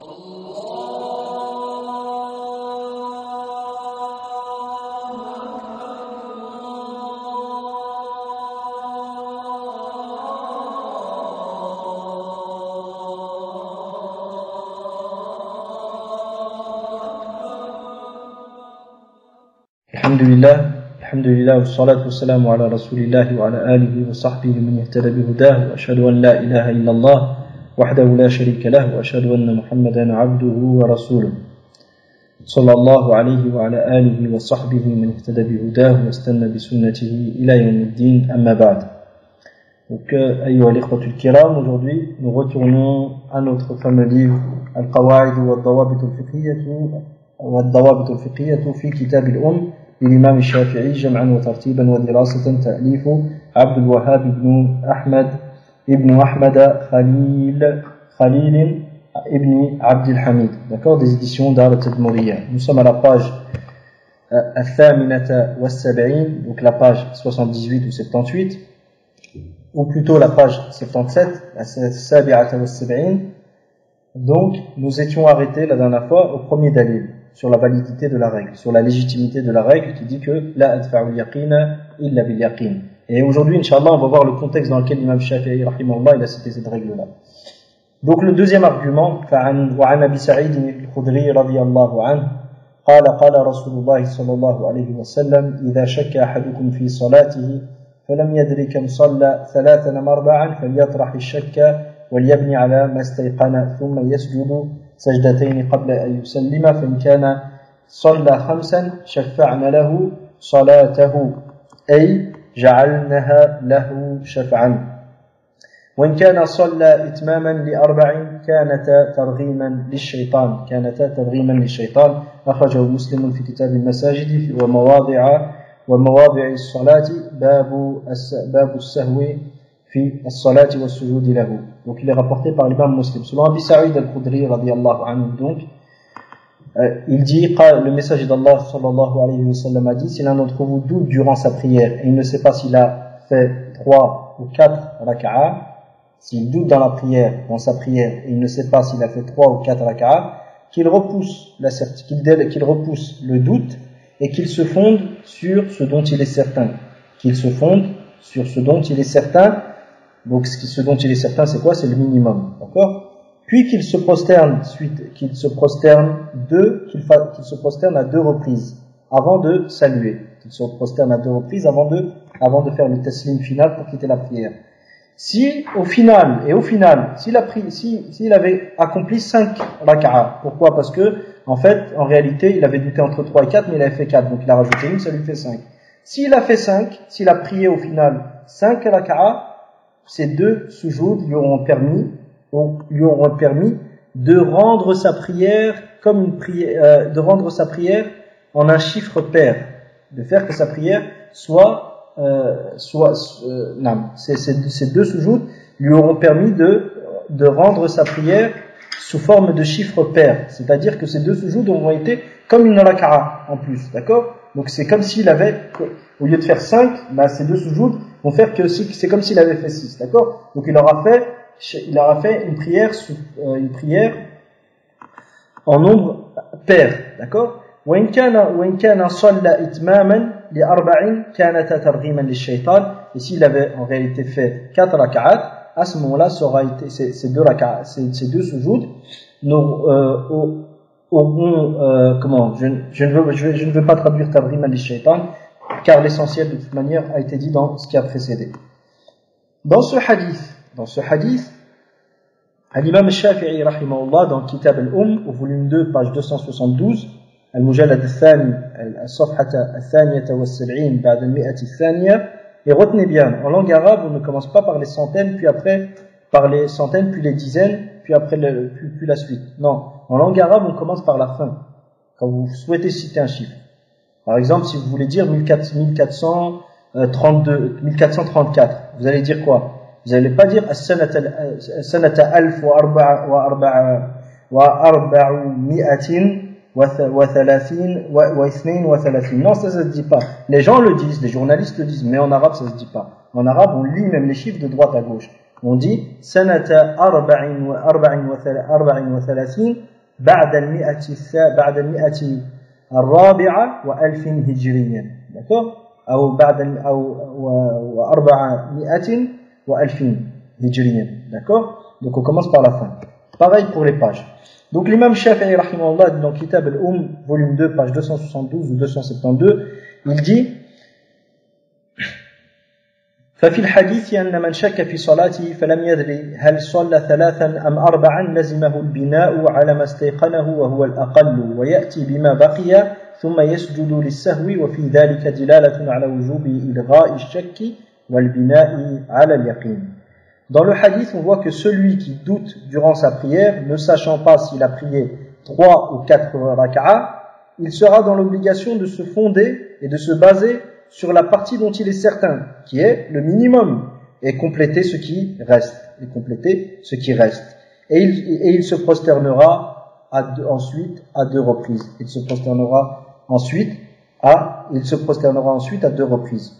Alhamdulillah, wassalatu wassalamu ala rasulillahi wa ala alihi wa sahbihi man ihtada bihudahu wa ashhadu an la ilaha illallah wahdahu la sharika lahu wa ashhadu anna Muhammadan abduhu wa rasuluhu sallallahu alayhi wa ala alihi wa sahbihi man ihtada bihudahu wa istanna bi sunnatihi ila yawmiddin amma ba'd. Donc, ayyuha al-ikhwatul kiram, aujourd'hui nous retournons à notre fameux livre Al-Qawa'id wa al-Dawabit al-Fiqhiyyah fi Kitab al-Umm للإمام الشافعي جمعا وترتيبا ودراسة تأليف عبد الوهاب ابن أحمد خليل ابن عبد الحميد, d'accord, des éditions Dar al-Tadmuriyya. Nous sommes à la page الثامنة والسبعين, donc la page 78 ou 78, ou plutôt la page 77, la السابعة والسبعين. Donc nous étions arrêtés la dernière fois au premier dalil sur la validité de la règle, sur la légitimité de la règle qui dit que la adfa'ul yaqina illa bil yaqin. Et aujourd'hui, Inch'Allah, on va voir le contexte dans lequel l'imam Shafi'i, rahimahullah, il a cité cette règle-là. Donc le deuxième argument, وعن أبي سعيد الخدري رضي الله عنه قال رسول الله صلى الله عليه وسلم إذا شك أحدكم في صلاته فلم يدري كم صلى ثلاثا مربعا فليطرح الشك وليبني على ما استيقن ثم يسجد سجدتين قبل أن يسلم فإن كان صلى خمسا شفعنا له صلاته أي جعلناها له شفعا وإن كان صلى إتماما لأربع كانتا ترغيما للشيطان أخرجه مسلم في كتاب المساجد ومواضع الصلاة باب السهو في الصلاة والسجود له. Donc il est rapporté par l'imam Muslim. Selon Abi Sa'id al-Khudri radiyallahu anhu, donc il dit, le messager d'Allah sallallahu alayhi wa sallam a dit, si l'un d'entre vous doute durant sa prière et il ne sait pas s'il a fait 3 ou 4 raka'ah, s'il doute dans sa prière et il ne sait pas s'il a fait 3 ou 4 raka'ah, qu'il repousse le doute et qu'il se fonde sur ce dont il est certain. Donc ce dont il est certain, c'est quoi? C'est le minimum, d'accord? Puis qu'il se prosterne à 2 reprises avant de saluer. Qu'il se prosterne à 2 reprises avant de faire le taslim final pour quitter la prière. S'il avait accompli 5 raka'ah, pourquoi? Parce que, en réalité, il avait douté entre 3 et 4, mais il avait fait 4, donc il a rajouté une, ça lui fait 5. S'il a fait 5, s'il a prié au final 5 raka'ah, ces 2 sujouds lui auront permis de rendre sa prière comme une prière, de rendre sa prière en un chiffre pair, de faire que sa prière ces 2 sujouds lui auront permis de rendre sa prière sous forme de chiffre pair, c'est-à-dire que ces 2 sujouds auront été comme une raka'a en plus, d'accord? Donc c'est comme s'il avait, au lieu de faire 5, ces 2 sujouds vont faire que c'est comme s'il avait fait 6, d'accord? Donc il aura fait une prière en nombre pair, d'accord? وإن كان صلى إتماما لأربع كانتا ترغيما للشيطان. Et s'il avait en réalité fait 4 raka'at, à ce moment-là, ça aura été ces 2 raka'at, ces 2 sujouds auront je ne veux pas traduire ترغيما للشيطان car l'essentiel de toute manière a été dit dans ce qui a précédé. Dans ce hadith, l'imam Shafi'i rahimahullah dans Kitab al-Umm au volume 2 page 272, المجلد الثاني الصفحة الثانية والسبعين بعد المئة الثانية, et retenez bien, en langue arabe on ne commence pas par les centaines puis après par les centaines puis les dizaines puis après puis la suite. Non, en langue arabe on commence par la fin quand vous souhaitez citer un chiffre. Par exemple, si vous voulez dire 1434, vous allez dire quoi? Vous n'allez pas dire as-sanata 1432. Non, ça se dit pas. Les gens le disent, les journalistes le disent, mais en arabe ça se dit pas. En arabe, on lit même les chiffres de droite à gauche. On dit sanata 34 بعد المئة الرابعة وألف هجريا. D'accord? أو وأربعمائة وألف هجريا. D'accord? Donc on commence par la fin. Pareil pour les pages. Donc l'imam Shafi'i rahimahullah dans Kitab al-Umm, volume 2, page 272 ou 272, il dit ففي الحديث أن من شك في صلاته فلم يدري هل صلى ثلاثا أم أربعا لزمه البناء على ما استيقنه وهو الأقل ويأتي بما بقي ثم يسجد للسهو وفي ذلك دلالة على وجوب إلغاء الشك والبناء على اليقين. Dans le hadith, on voit que celui qui doute durant sa prière, ne sachant pas s'il a prié 3 ou 4 rak'a, il sera dans l'obligation de se fonder et de se baser sur la partie dont il est certain, qui est le minimum, et compléter ce qui reste. Et il se prosternera ensuite à 2 reprises. Il se prosternera ensuite à 2 reprises.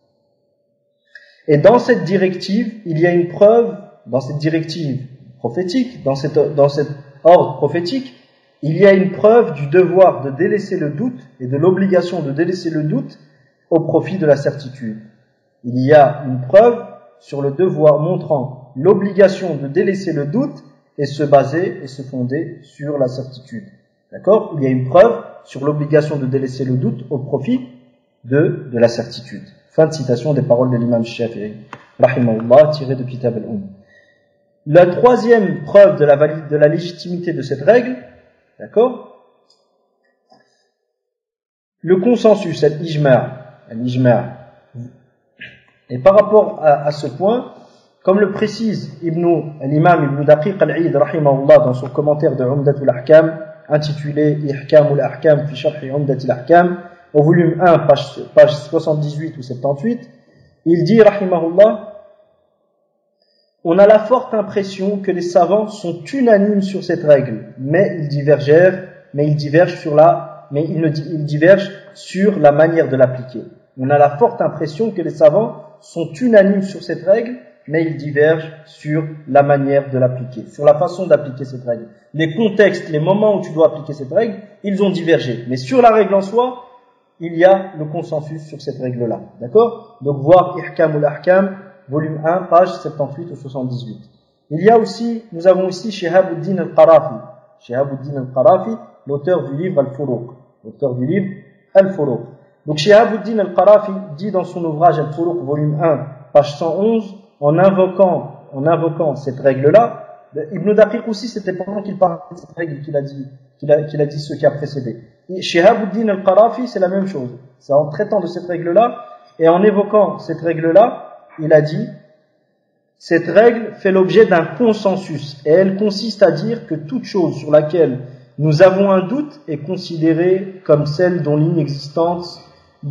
Et dans cette directive, il y a une preuve, dans cette directive prophétique, dans cet ordre prophétique, il y a une preuve du devoir de délaisser le doute et de l'obligation de délaisser le doute au profit de la certitude. Il y a une preuve sur le devoir montrant l'obligation de délaisser le doute et se baser et se fonder sur la certitude. D'accord? Il y a une preuve sur l'obligation de délaisser le doute au profit de la certitude. Fin de citation des paroles de l'imam Shafi'i, rahimahullah, tiré de Kitab al-Umm. La troisième preuve de la légitimité de cette règle, d'accord? Le consensus, al-ijma'. Et par rapport à ce point, comme le précise l'imam Ibn Daqiq al-Eid, rahimahullah, dans son commentaire de Umdatul Ahkam, intitulé Ihkamul Ahkam fi Sharhi Umdatul Ahkam, au volume 1, page 78 ou 78, il dit, rahimahullah, on a la forte impression que les savants sont unanimes sur cette règle, mais ils divergent sur la manière de l'appliquer. On a la forte impression que les savants sont unanimes sur cette règle, mais ils divergent sur la manière de l'appliquer, sur la façon d'appliquer cette règle. Les contextes, les moments où tu dois appliquer cette règle, ils ont divergé. Mais sur la règle en soi, il y a le consensus sur cette règle-là. D'accord? Donc, voir Ihkamul Ahkam, volume 1, page 78 ou 78. Nous avons aussi Shihabuddin al-Qarafi, l'auteur du livre Al-Furuq. Donc, Shihabuddin al-Qarafi dit dans son ouvrage Al-Furuq, volume 1, page 111, en invoquant cette règle-là, Ibn Daqiq aussi, c'était pendant qu'il parlait de cette règle qu'il a dit ce qui a précédé. Shihabuddin al-Qarafi, c'est la même chose. C'est en traitant de cette règle-là, et en évoquant cette règle-là, il a dit, cette règle fait l'objet d'un consensus, et elle consiste à dire que toute chose sur laquelle nous avons un doute est considérée comme celle dont l'inexistence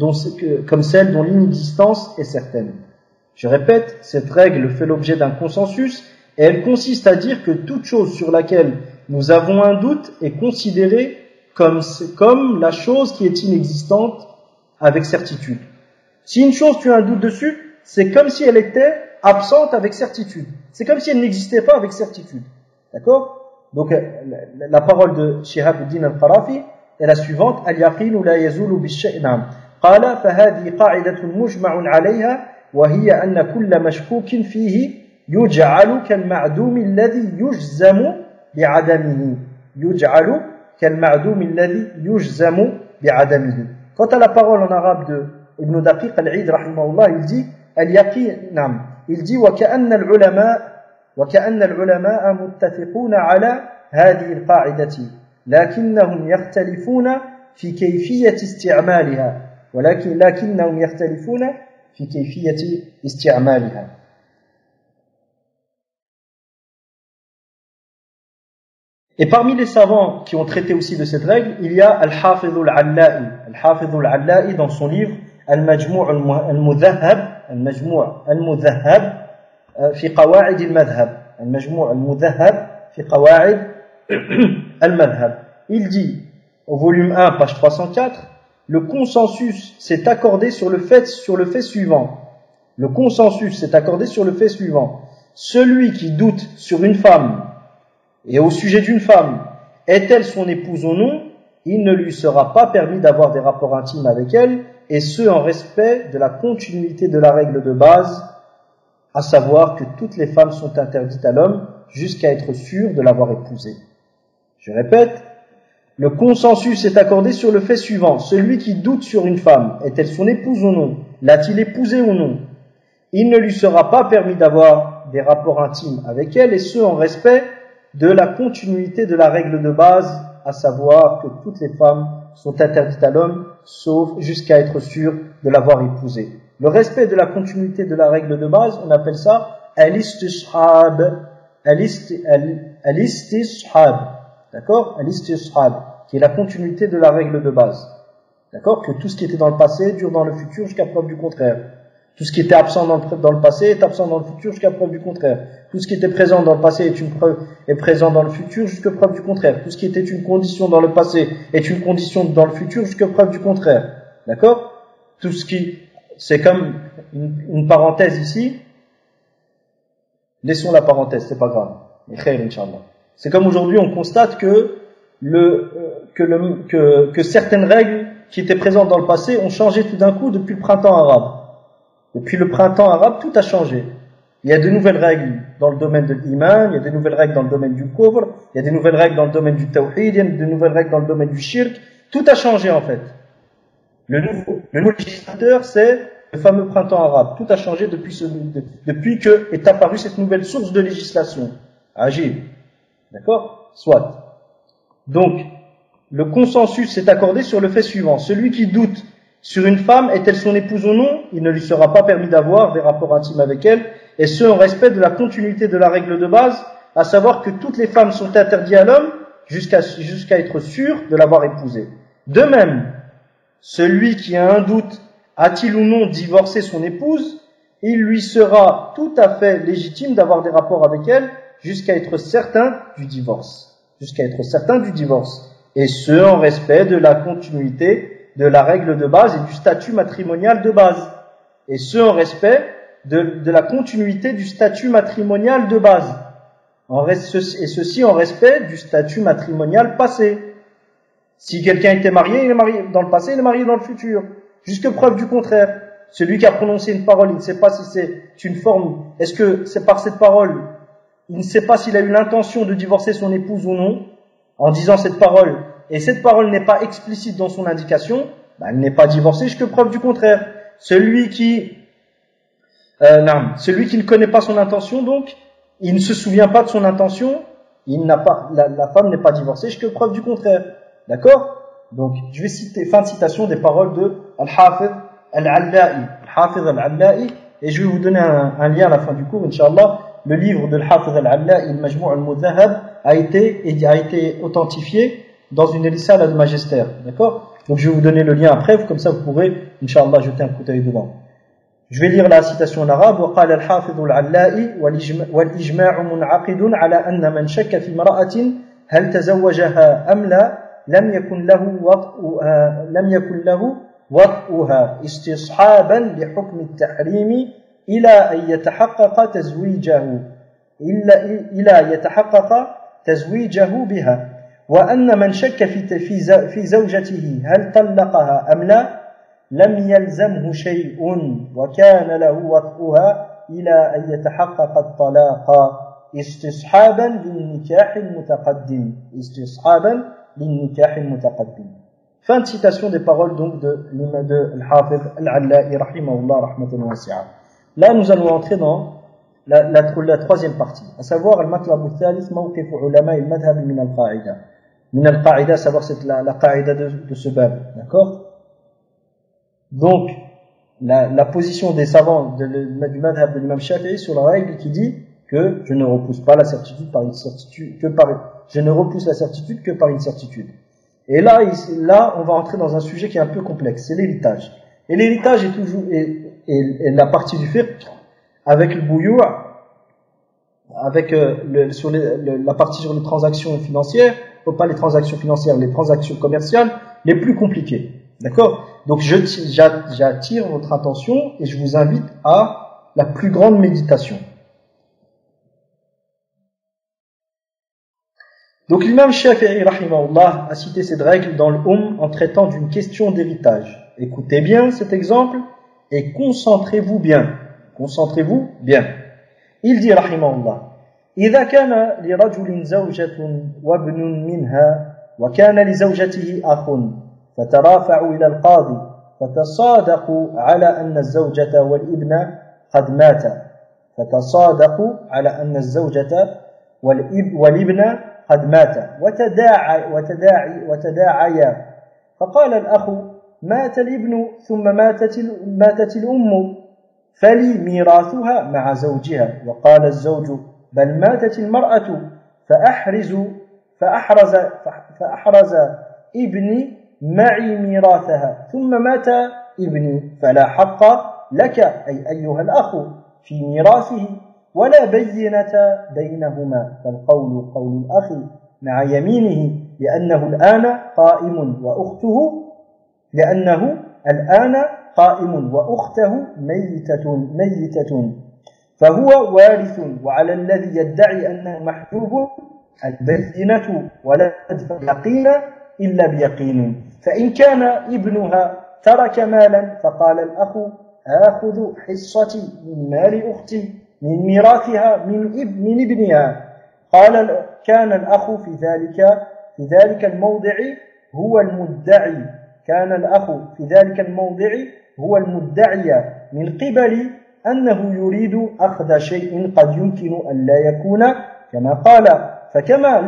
est certaine. Je répète, cette règle fait l'objet d'un consensus, et elle consiste à dire que toute chose sur laquelle nous avons un doute est considérée comme la chose qui est inexistante avec certitude. Si une chose tu as un doute dessus, c'est comme si elle était absente avec certitude. C'est comme si elle n'existait pas avec certitude. D'accord? Donc la parole de Shihabuddin al-Qarafi est la suivante: al-yaqinu la yazulu bish-shay'in. Qala fa hadhihi qa'idatun mujma'un 'alayha wa hiya anna kulla mashkukin fihi yuj'alu kal-ma'dum alladhi yujzamu bi'adamihi. Yuj'alu كالمعدوم الذي يجزم بعدمه. Quant à la parole en arabe de Ibn Daqiq al-Eid rahimahullah, il dit al-yaqin, il dit وكأن العلماء متفقون على هذه القاعدة لكنهم يختلفون في كيفية استعمالها. Et parmi les savants qui ont traité aussi de cette règle, il y a Al-Hafidh al-Alla'i. Al-Hafidh al-Alla'i dans son livre Al-Majmu' al-Mudhahhab fi Qawa'id al-Madhhab. Al-Majmu' al-Mudhahhab fi Qawa'id al-Madhhab. Il dit, au volume 1, page 304, le consensus s'est accordé sur le fait suivant. Le consensus s'est accordé sur le fait suivant. Celui qui doute sur une femme et au sujet d'une femme, est-elle son épouse ou non, il ne lui sera pas permis d'avoir des rapports intimes avec elle, et ce en respect de la continuité de la règle de base, à savoir que toutes les femmes sont interdites à l'homme jusqu'à être sûr de l'avoir épousée. Je répète, le consensus est accordé sur le fait suivant: celui qui doute sur une femme, est-elle son épouse ou non, l'a-t-il épousée ou non, il ne lui sera pas permis d'avoir des rapports intimes avec elle, et ce en respect de la continuité de la règle de base, à savoir que toutes les femmes sont interdites à l'homme, sauf jusqu'à être sûr de l'avoir épousée. Le respect de la continuité de la règle de base, on appelle ça al-istishab, al-istishab, d'accord, al-istishab, qui est la continuité de la règle de base, d'accord, que tout ce qui était dans le passé dure dans le futur jusqu'à preuve du contraire. Tout ce qui était absent dans le passé est absent dans le futur jusqu'à preuve du contraire. Tout ce qui était présent dans le passé est présent dans le futur jusqu'à preuve du contraire. Tout ce qui était une condition dans le passé est une condition dans le futur jusqu'à preuve du contraire. D'accord? Tout ce qui, c'est comme une parenthèse ici. Laissons la parenthèse, c'est pas grave. C'est comme aujourd'hui, on constate que certaines règles qui étaient présentes dans le passé ont changé tout d'un coup depuis le printemps arabe. Depuis le printemps arabe, tout a changé. Il y a de nouvelles règles dans le domaine de l'iman, il y a de nouvelles règles dans le domaine du kufr, il y a de nouvelles règles dans le domaine du tawhid, il y a de nouvelles règles dans le domaine du shirk. Tout a changé en fait. Le nouveau législateur, c'est le fameux printemps arabe. Tout a changé depuis que est apparue cette nouvelle source de législation. Agib. D'accord? Soit. Donc, le consensus s'est accordé sur le fait suivant: celui qui doute sur une femme, est-elle son épouse ou non, il ne lui sera pas permis d'avoir des rapports intimes avec elle, et ce en respect de la continuité de la règle de base, à savoir que toutes les femmes sont interdites à l'homme jusqu'à être sûr de l'avoir épousée. De même, celui qui a un doute, a-t-il ou non divorcé son épouse, il lui sera tout à fait légitime d'avoir des rapports avec elle jusqu'à être certain du divorce. Et ce en respect de la continuité de la règle de base et du statut matrimonial de base. Et ce en respect de la continuité du statut matrimonial de base. Et ceci en respect du statut matrimonial passé. Si quelqu'un était marié, il est marié dans le passé, il est marié dans le futur. Jusque preuve du contraire. Celui qui a prononcé une parole, il ne sait pas si c'est une forme, est-ce que c'est par cette parole, il ne sait pas s'il a eu l'intention de divorcer son épouse ou non, en disant cette parole, et cette parole n'est pas explicite dans son indication, elle n'est pas divorcée jusque preuve du contraire. Celui qui ne connaît pas son intention, donc, il ne se souvient pas de son intention, la femme n'est pas divorcée jusque preuve du contraire. D'accord? Donc, je vais citer, fin de citation des paroles de Al-Hafidh Al-Alla'i, et je vais vous donner un lien à la fin du cours, Inch'Allah. Le livre de Al-Hafidh Al-Alla'i, Al-Majmou' Al-Mudhahab, a été authentifié dans une risala de magistère. D'accord? Donc, je vais vous donner le lien après, comme ça vous pourrez, Inch'Allah, jeter un coup d'œil dedans. Je vais lire la citation en arabe. وقال الحافظ العلائي والإجماع منعقد على أن من شك في امرأة هل تزوجها أم لا لم يكن له وطئها استصحابا لحكم التحريم إلى أن يتحقق تزويجه بها وأن من شك في زوجته هل طلقها أم لا لم يلزمه شيء وكان له وطئها إلى أن يتحقق الطلاق استصحابا للنكاح المتقدم. Fin de citation des paroles donc de l'imam de Al-Hafidh Al-Alla'i rahimahullah rahmatan wasi'a. Là nous allons entrer dans la troisième partie, à savoir al-matlab al-thalith mawqif ulama al-madhhab min al-qa'ida. Min al-qa'ida, à savoir c'est la qa'ida de ce bab, d'accord? Donc, la position des savants du madhab de l'imam Shafi'i sur la règle qui dit que je ne repousse pas la certitude par une certitude je ne repousse la certitude que par une certitude. Et là, on va entrer dans un sujet qui est un peu complexe, c'est l'héritage. Et l'héritage est toujours la partie du fiqh avec le bouillou', avec la partie sur les transactions financières, pas les transactions financières, les transactions commerciales les plus compliquées. D'accord? Donc j'attire votre attention et je vous invite à la plus grande méditation. Donc l'imam Shafi'i rahimahullah a cité cette règle dans le en traitant d'une question d'héritage. Écoutez bien cet exemple et concentrez-vous bien. Concentrez-vous bien. Il dit rahimahullah: إذا كان لرجل زوجة وابن منها وكان لزوجته أخ فترافعوا إلى القاضي فتصادقوا على أن الزوجة والابن قد ماتا فتصادقوا على أن الزوجة والابن قد ماتا وتداعيا فقال الأخ مات الابن ثم ماتت الأم فلي ميراثها مع زوجها وقال الزوج بل ماتت المرأة فأحرز ابني معي ميراثها ثم مات ابني فلا حق لك أي أيها الأخ في ميراثه ولا بينة بينهما فالقول قول الأخ مع يمينه لأنه الآن قائم وأخته ميتة فهو وارث وعلى الذي يدعي أنه محجوب البينة ولا تدفع يقين إلا بيقين فإن كان ابنها ترك مالا فقال الأخ آخذ حصتي من مال أختي من ميراثها من ابنها قال كان الأخ في ذلك الموضع هو المدعي من قبل أنه يريد أخذ شيء قد يمكن أن لا يكون كما قال فكما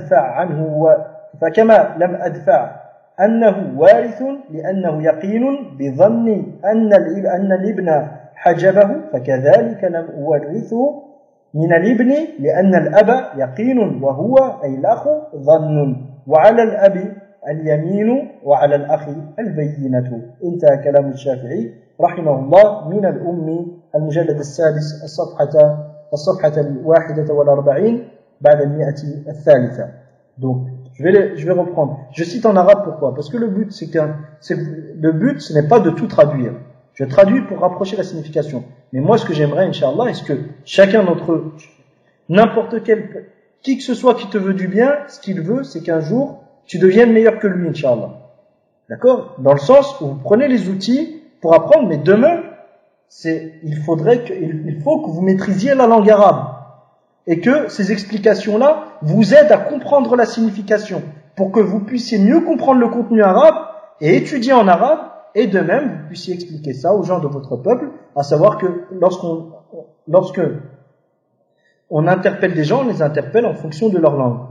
لم أدفع أنه وارث لأنه يقين بظن أن الابن حجبه فكذلك لم أورثه من الابن لأن الأب يقين وهو أي الأخ ظن وعلى الأب اليمين وعلى الأخ البينة. انتهى كلام الشافعي رحمه الله من الأم المجلد السادس الصفحة 41 بعد 100 Donc, je vais reprendre. Je cite en arabe pourquoi? Parce que le but, ce n'est pas de tout traduire. Je traduis pour rapprocher la signification. Mais moi, ce que j'aimerais, Inch'Allah, est-ce que chacun d'entre eux, qui que ce soit qui te veut du bien, ce qu'il veut, c'est qu'un jour, tu deviennes meilleur que lui, Inch'Allah. D'accord? Dans le sens où vous prenez les outils pour apprendre, mais demain, il faut que vous maîtrisiez la langue arabe. Et que ces explications-là vous aident à comprendre la signification, pour que vous puissiez mieux comprendre le contenu arabe et étudier en arabe, et de même, vous puissiez expliquer ça aux gens de votre peuple, à savoir que lorsque on interpelle des gens, on les interpelle en fonction de leur langue.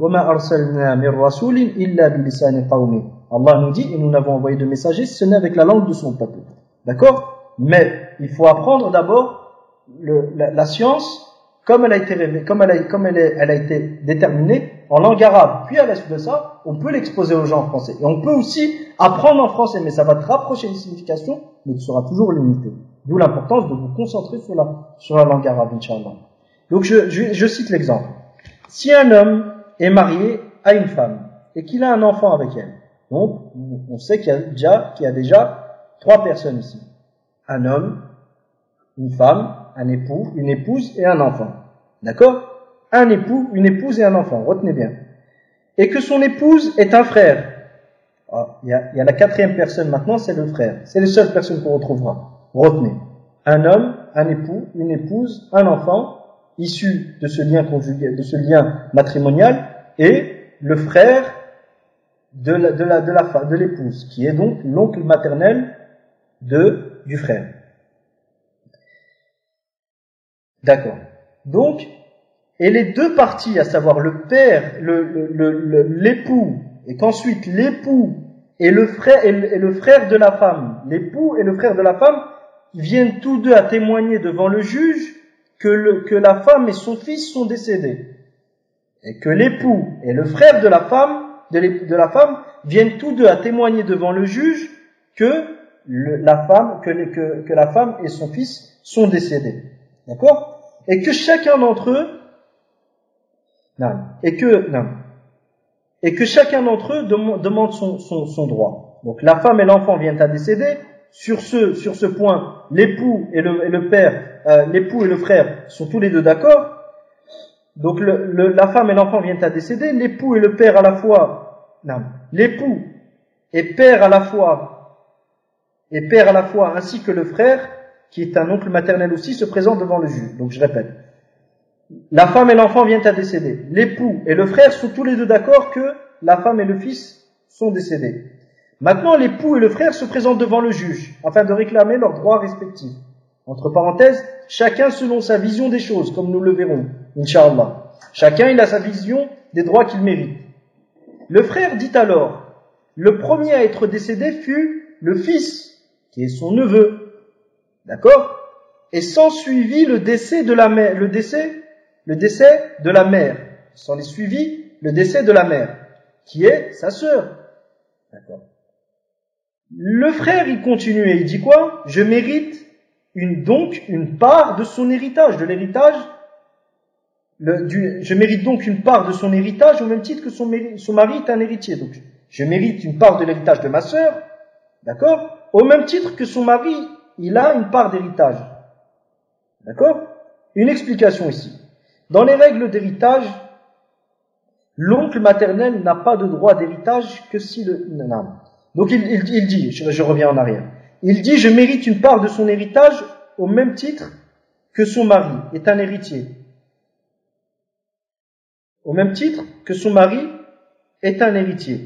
Allah nous dit, et nous n'avons envoyé de messagers, ce n'est avec la langue de son peuple. D'accord? Mais il faut apprendre d'abord la science comme elle a été déterminée en langue arabe. Puis à la suite de ça, on peut l'exposer aux gens en français. Et on peut aussi apprendre en français, mais ça va te rapprocher des significations, mais tu seras toujours limité. D'où l'importance de vous concentrer sur la langue arabe, Inch'Allah. Donc je cite l'exemple. Si un homme est marié à une femme et qu'il a un enfant avec elle, donc on sait qu'il y a déjà 3 personnes ici. Un homme, une femme, un époux, une épouse et un enfant. D'accord? Un époux, une épouse et un enfant. Retenez bien. Et que son épouse est un frère. Il y a la 4e personne maintenant, c'est le frère. C'est les seules personnes qu'on retrouvera. Retenez. Un homme, un époux, une épouse, un enfant, issu de ce lien conjugal, de ce lien matrimonial, et le frère de l'épouse, qui est donc l'oncle maternel du frère. D'accord. Donc, et les 2 parties, à savoir le père, l'époux, et qu'ensuite l'époux et le frère de la femme, l'époux et le frère de la femme viennent tous 2 à témoigner devant le juge que la femme et son fils sont décédés. Et que l'époux et le frère de la femme viennent tous 2 à témoigner devant le juge que la femme et son fils sont décédés. D'accord? Et que chacun d'entre eux demande son droit. Donc la femme et l'enfant viennent à décéder. Sur ce point, l'époux et le frère sont tous les 2 d'accord. Donc la femme et l'enfant viennent à décéder, l'époux et le père à la fois, non, l'époux et père à la fois, ainsi que le frère, qui est un oncle maternel aussi, se présentent devant le juge. Donc je répète, la femme et l'enfant viennent à décéder, l'époux et le frère sont tous les deux d'accord que la femme et le fils sont décédés. Maintenant, l'époux et le frère se présentent devant le juge, afin de réclamer leurs droits respectifs. Entre parenthèses, chacun selon sa vision des choses, comme nous le verrons, Inch'Allah. Chacun, il a sa vision des droits qu'il mérite. Le frère dit alors, le premier à être décédé fut le fils, qui est son neveu. D'accord? Et s'ensuivit le décès de la mère, le décès de la mère. S'en est suivi le décès de la mère, qui est sa sœur. D'accord? Le frère, il continue et il dit quoi? Je mérite donc une part de son héritage, de l'héritage. Je mérite donc une part de son héritage au même titre que son mari est un héritier. Donc, je mérite une part de l'héritage de ma sœur, d'accord? Au même titre que son mari, il a une part d'héritage. D'accord? Une explication ici. Dans les règles d'héritage, l'oncle maternel n'a pas de droit d'héritage que si le... Non. Donc il dit, je reviens en arrière, il dit, je mérite une part de son héritage au même titre que son mari est un héritier. Au même titre que son mari est un héritier.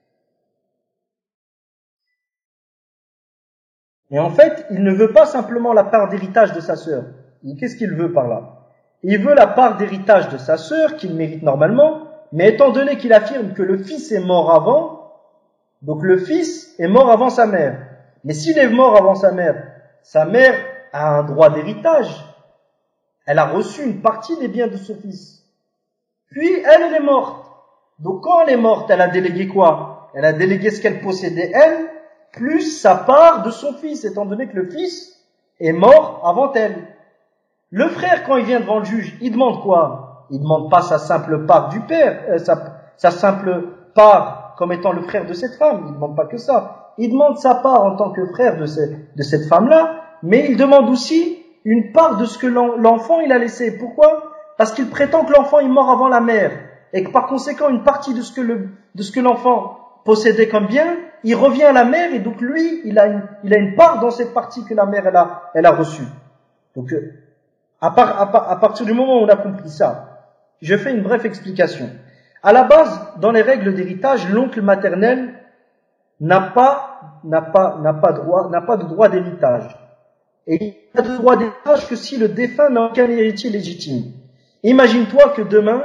Et en fait, il ne veut pas simplement la part d'héritage de sa sœur. Qu'est-ce qu'il veut par là? Il veut la part d'héritage de sa sœur, qu'il mérite normalement, mais étant donné qu'il affirme que le fils est mort avant, donc le fils est mort avant sa mère. Mais s'il est mort avant sa mère a un droit d'héritage. Elle a reçu une partie des biens de ce fils. Puis elle est morte. Donc quand elle est morte, elle a délégué quoi? Elle a délégué ce qu'elle possédait elle, plus sa part de son fils, étant donné que le fils est mort avant elle. Le frère, quand il vient devant le juge, il demande quoi? Il demande pas sa simple part du père, sa simple part comme étant le frère de cette femme. Il demande pas que ça. Il demande sa part en tant que frère de cette femme-là, mais il demande aussi une part de ce que l'enfant il a laissé. Pourquoi? Parce qu'il prétend que l'enfant est mort avant la mère, et que par conséquent une partie de ce que l'enfant possédait comme bien, il revient à la mère, et donc lui, il a une part dans cette partie que la mère elle a reçue. Donc à partir du moment où on a compris ça, je fais une brève explication. À la base, dans les règles d'héritage, l'oncle maternel n'a pas de droit d'héritage. Et il n'a de droit d'héritage que si le défunt n'a aucun héritier légitime. Imagine-toi que demain,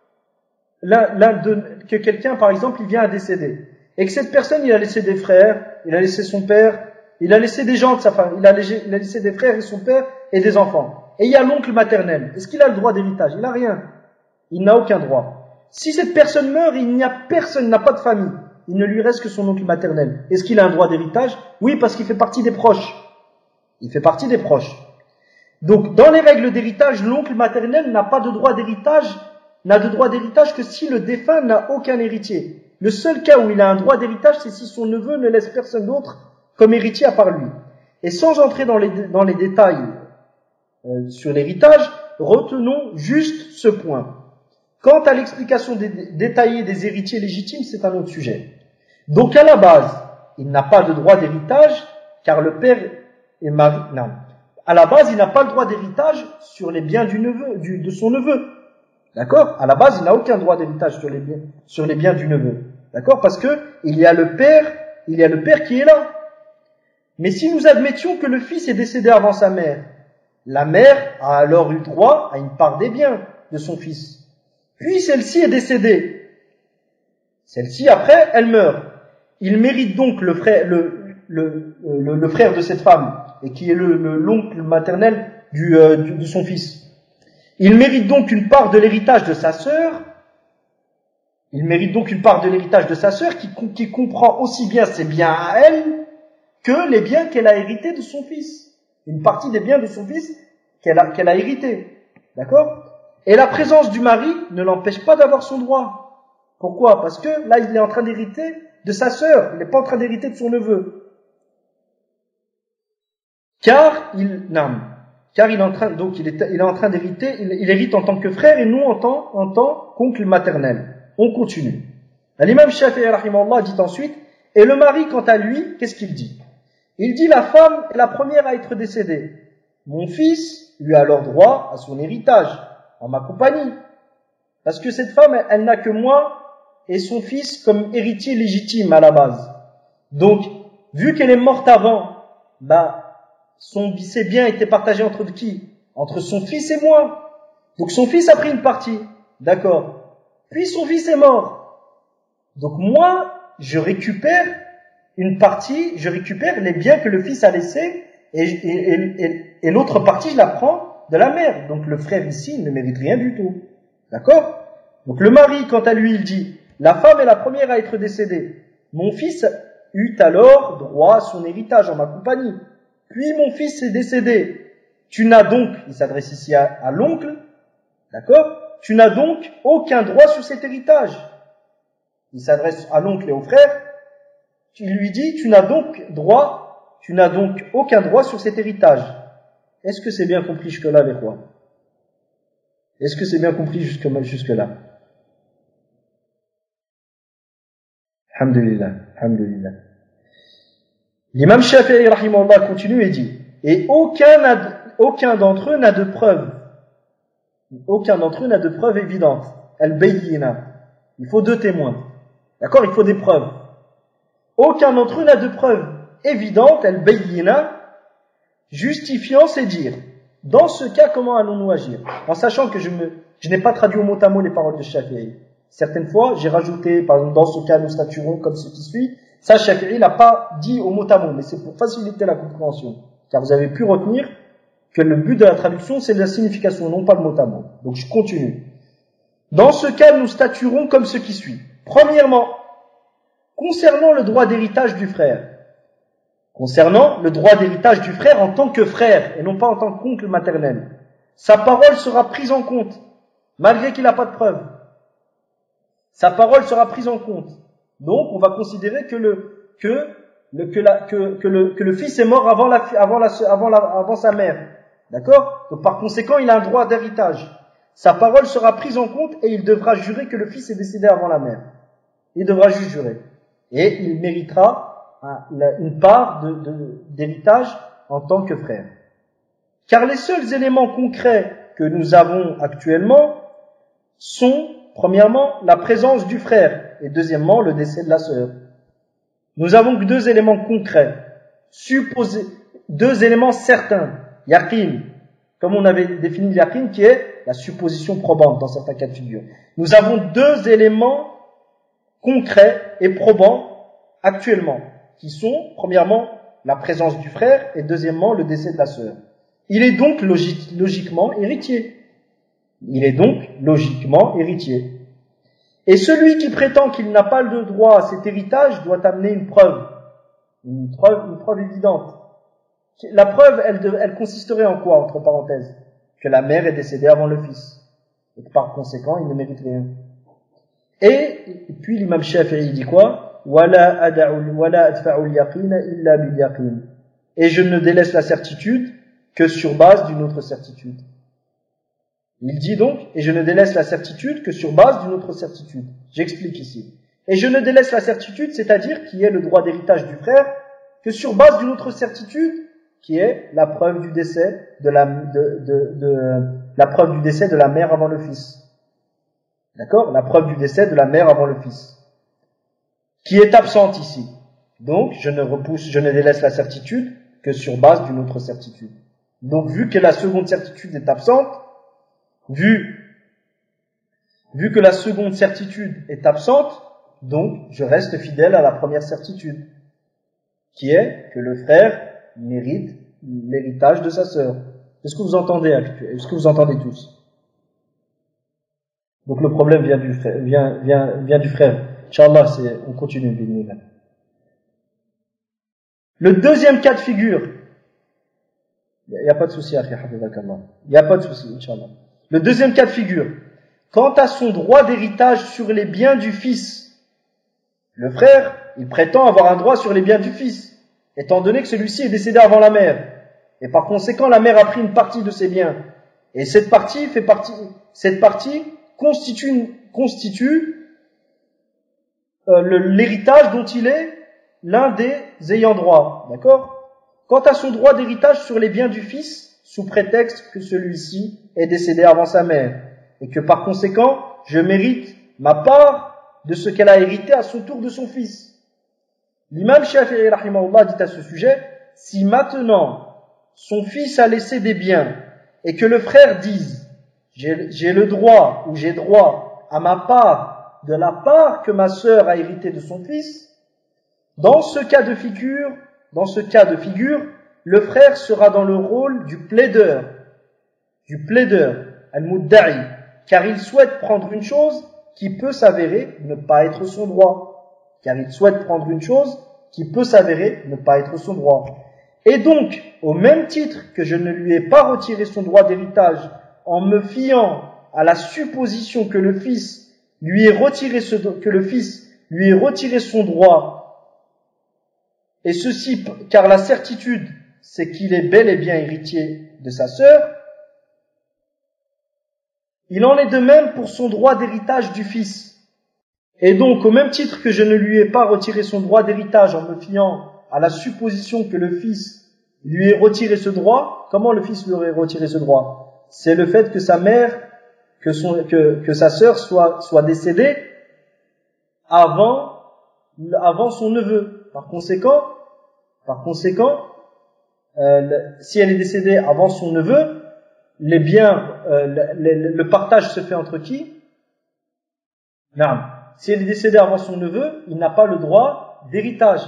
que quelqu'un, par exemple, il vient à décéder. Et que cette personne, il a laissé des frères, il a laissé son père, il a laissé des gens de sa famille, il a laissé des frères et son père et des enfants. Et il y a l'oncle maternel. Est-ce qu'il a le droit d'héritage? Il n'a rien. Il n'a aucun droit. Si cette personne meurt, il n'y a personne, il n'a pas de famille. Il ne lui reste que son oncle maternel. Est-ce qu'il a un droit d'héritage? Oui, parce qu'il fait partie des proches. Il fait partie des proches. Donc, dans les règles d'héritage, l'oncle maternel n'a pas de droit d'héritage, n'a de droit d'héritage que si le défunt n'a aucun héritier. Le seul cas où il a un droit d'héritage, c'est si son neveu ne laisse personne d'autre comme héritier à part lui. Et sans entrer dans les détails sur l'héritage, retenons juste ce point. Quant à l'explication détaillée des héritiers légitimes, c'est un autre sujet. Donc à la base, il n'a pas de droit d'héritage, car le père est marié. Non. À la base, il n'a pas le droit d'héritage sur les biens de son neveu. D'accord? À la base, il n'a aucun droit d'héritage sur les biens du neveu. D'accord? Parce que il y a le père qui est là. Mais si nous admettions que le fils est décédé avant sa mère, la mère a alors eu droit à une part des biens de son fils. Puis celle-ci est décédée. Celle-ci, après, elle meurt. Il mérite donc le frère de cette femme, et qui est l'oncle maternel de son fils. Il mérite donc une part de l'héritage de sa sœur. Il mérite donc une part de l'héritage de sa sœur qui comprend aussi bien ses biens à elle que les biens qu'elle a hérités de son fils. Une partie des biens de son fils qu'elle a hérités. D'accord? Et la présence du mari ne l'empêche pas d'avoir son droit. Pourquoi? Parce que là, il est en train d'hériter de sa sœur. Il n'est pas en train d'hériter de son neveu. Car car il est en train, donc il est en train d'hériter, il hérite en tant que frère et nous en tant qu'oncle maternel. On continue. L'imam Shafi'i rahimahullah dit ensuite, et le mari quant à lui, qu'est-ce qu'il dit? Il dit la femme est la première à être décédée. Mon fils lui a alors droit à son héritage, en ma compagnie. Parce que cette femme, elle n'a que moi et son fils comme héritier légitime à la base. Donc, vu qu'elle est morte avant, ses biens étaient partagés entre qui? Entre son fils et moi. Donc son fils a pris une partie. D'accord. Puis son fils est mort. Donc moi, je récupère une partie, je récupère les biens que le fils a laissés et l'autre partie, je la prends de la mère. Donc le frère ici, il ne mérite rien du tout. D'accord? Donc le mari, quant à lui, il dit, la femme est la première à être décédée. Mon fils eut alors droit à son héritage en ma compagnie. Puis mon fils est décédé. Tu n'as donc, il s'adresse ici à l'oncle, d'accord? Tu n'as donc aucun droit sur cet héritage. Il s'adresse à l'oncle et au frère. Il lui dit, tu n'as donc aucun droit sur cet héritage. Est-ce que c'est bien compris jusque-là, les rois? Est-ce que c'est bien compris jusque-là? Alhamdulillah, alhamdulillah. L'imam Shafi'i rahimahullah continue et dit, et aucun d'entre eux n'a de preuve. Aucun d'entre eux n'a de preuve évidente. Al-bayyina. Il faut 2 témoins. D'accord? Il faut des preuves. Aucun d'entre eux n'a de preuve évidente, al-bayyina, justifiant ces dires. Dans ce cas, comment allons-nous agir? En sachant que je n'ai pas traduit au mot à mot les paroles de Shafi'i. Certaines fois, j'ai rajouté, par exemple, dans ce cas, nous statuerons comme ce qui suit. Ça, Shafi'i n'a pas dit au mot à mot, mais c'est pour faciliter la compréhension. Car vous avez pu retenir que le but de la traduction, c'est la signification, non pas le mot à mot. Donc, je continue. Dans ce cas, nous statuerons comme ce qui suit. Premièrement, concernant le droit d'héritage du frère. Concernant le droit d'héritage du frère en tant que frère, et non pas en tant qu'oncle maternel. Sa parole sera prise en compte, malgré qu'il n'a pas de preuve. Sa parole sera prise en compte. Donc, on va considérer que le fils est mort avant sa mère. D'accord? Donc, par conséquent, il a un droit d'héritage. Sa parole sera prise en compte et il devra jurer que le fils est décédé avant la mère. Il devra juste jurer. Et il méritera une part d'héritage en tant que frère. Car les seuls éléments concrets que nous avons actuellement sont, premièrement, la présence du frère et deuxièmement, le décès de la sœur. Nous avons que 2 éléments concrets, supposés, 2 éléments certains, yaqin, comme on avait défini yaqin, qui est la supposition probante dans certains cas de figure. Nous avons 2 éléments concrets et probants actuellement, qui sont, premièrement, la présence du frère et deuxièmement, le décès de la sœur. Il est donc logiquement héritier. Il est donc logiquement héritier. Et celui qui prétend qu'il n'a pas le droit à cet héritage doit amener une preuve évidente. La preuve, elle consisterait en quoi, entre parenthèses? Que la mère est décédée avant le fils. Et que par conséquent, il ne mérite rien. Et puis l'imam Shafi'i dit quoi? Wala adfa'u al-yaqin illa bil-yaqin. Et je ne délaisse la certitude que sur base d'une autre certitude. Il dit donc, et je ne délaisse la certitude que sur base d'une autre certitude. J'explique ici. Et je ne délaisse la certitude, c'est-à-dire qui est le droit d'héritage du frère, que sur base d'une autre certitude, qui est la preuve du décès la preuve du décès de la mère avant le fils. D'accord? La preuve du décès de la mère avant le fils. Qui est absente ici. Donc, je ne délaisse la certitude que sur base d'une autre certitude. Donc, vu que la seconde certitude est absente, vu que la seconde certitude est absente, donc je reste fidèle à la première certitude, qui est que le frère mérite l'héritage de sa sœur. Est-ce que vous entendez? Est-ce que vous entendez tous? Donc le problème vient du frère. Inch'Allah, on continue. Le deuxième cas de figure, il n'y a pas de souci, il n'y a pas de souci, Inch'Allah. Le deuxième cas de figure, quant à son droit d'héritage sur les biens du fils, le frère, il prétend avoir un droit sur les biens du fils, étant donné que celui-ci est décédé avant la mère. Et par conséquent, la mère a pris une partie de ses biens. Et cette partie constitue l'héritage dont il est l'un des ayants droit. D'accord? Quant à son droit d'héritage sur les biens du fils, sous prétexte que celui-ci est décédé avant sa mère, et que par conséquent, je mérite ma part de ce qu'elle a hérité à son tour de son fils. L'imam Shafi'i rahimahullah dit à ce sujet, si maintenant son fils a laissé des biens et que le frère dise j'ai le droit ou j'ai droit à ma part de la part que ma sœur a hérité de son fils, dans ce cas de figure, le frère sera dans le rôle du plaideur, al-mudda'i, car il souhaite prendre une chose qui peut s'avérer ne pas être son droit. Et donc, au même titre que je ne lui ai pas retiré son droit d'héritage en me fiant à la supposition que le fils lui ait retiré son droit, et ceci car la certitude c'est qu'il est bel et bien héritier de sa sœur, il en est de même pour son droit d'héritage du fils. Et donc, au même titre que je ne lui ai pas retiré son droit d'héritage en me fiant à la supposition que le fils lui ait retiré ce droit, comment le fils lui aurait retiré ce droit? C'est le fait que sa mère, que sa sœur soit décédée avant son neveu. Par conséquent, si elle est décédée avant son neveu, les biens, le partage se fait entre qui? Non. Si elle est décédée avant son neveu, il n'a pas le droit d'héritage.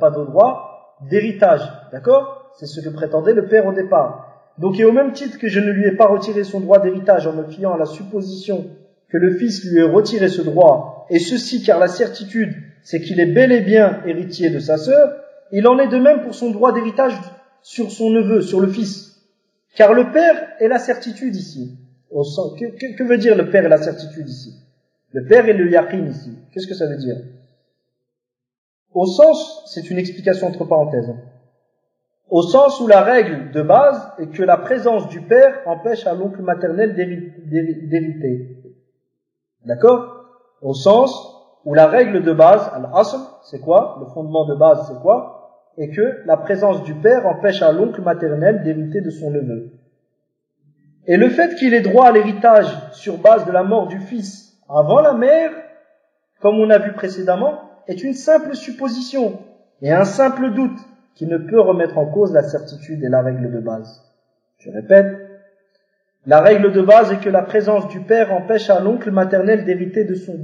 D'accord? C'est ce que prétendait le père au départ. Donc, et au même titre que je ne lui ai pas retiré son droit d'héritage en me fiant à la supposition que le fils lui ait retiré ce droit, et ceci car la certitude, c'est qu'il est bel et bien héritier de sa sœur, il en est de même pour son droit d'héritage sur son neveu, sur le fils. Car le père est la certitude ici. Que veut dire le père est la certitude ici? Le père est le yaqin ici. Qu'est-ce que ça veut dire? Au sens, c'est une explication entre parenthèses. Au sens où la règle de base est que la présence du père empêche à l'oncle maternel d'hériter. D'accord? Au sens où la règle de base, al-asl, c'est quoi? Le fondement de base, c'est quoi? Et que la présence du père empêche à l'oncle maternel d'hériter de son neveu. Et le fait qu'il ait droit à l'héritage sur base de la mort du fils avant la mère, comme on a vu précédemment, est une simple supposition et un simple doute qui ne peut remettre en cause la certitude et la règle de base. Je répète, la règle de base est que la présence du père empêche à l'oncle maternel d'hériter de son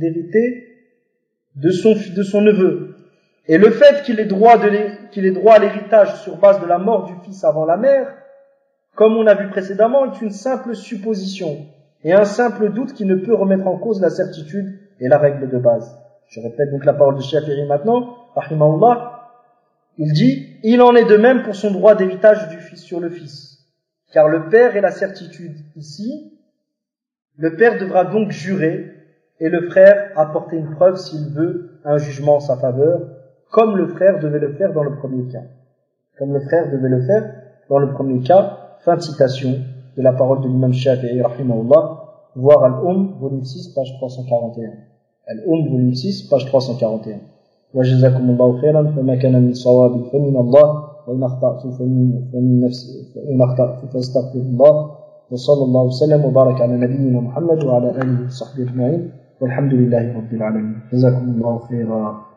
neveu. Et le fait qu'il ait droit à l'héritage sur base de la mort du fils avant la mère, comme on a vu précédemment, est une simple supposition et un simple doute qui ne peut remettre en cause la certitude et la règle de base. Je répète donc la parole de Shafi'i maintenant, rahimahullah. Il dit, il en est de même pour son droit d'héritage du fils sur le fils. Car le père est la certitude ici. Le père devra donc jurer et le frère apporter une preuve s'il veut un jugement en sa faveur, comme le frère devait le faire dans le premier cas. Fin de citation de la parole de l'imam Shafi'i, rahimahullah, voir volume 6, page 341. volume 6, page 341. وجزاكم الله خيرا فما كان من صواب فمن الله وإن أخطأت فمن نفسي وإن أخطأت فاستغفر الله وصلى الله وسلم وبارك على نبينا محمد وعلى آله وصحبه أجمعين والحمد لله رب العالمين جزاكم الله خيرا.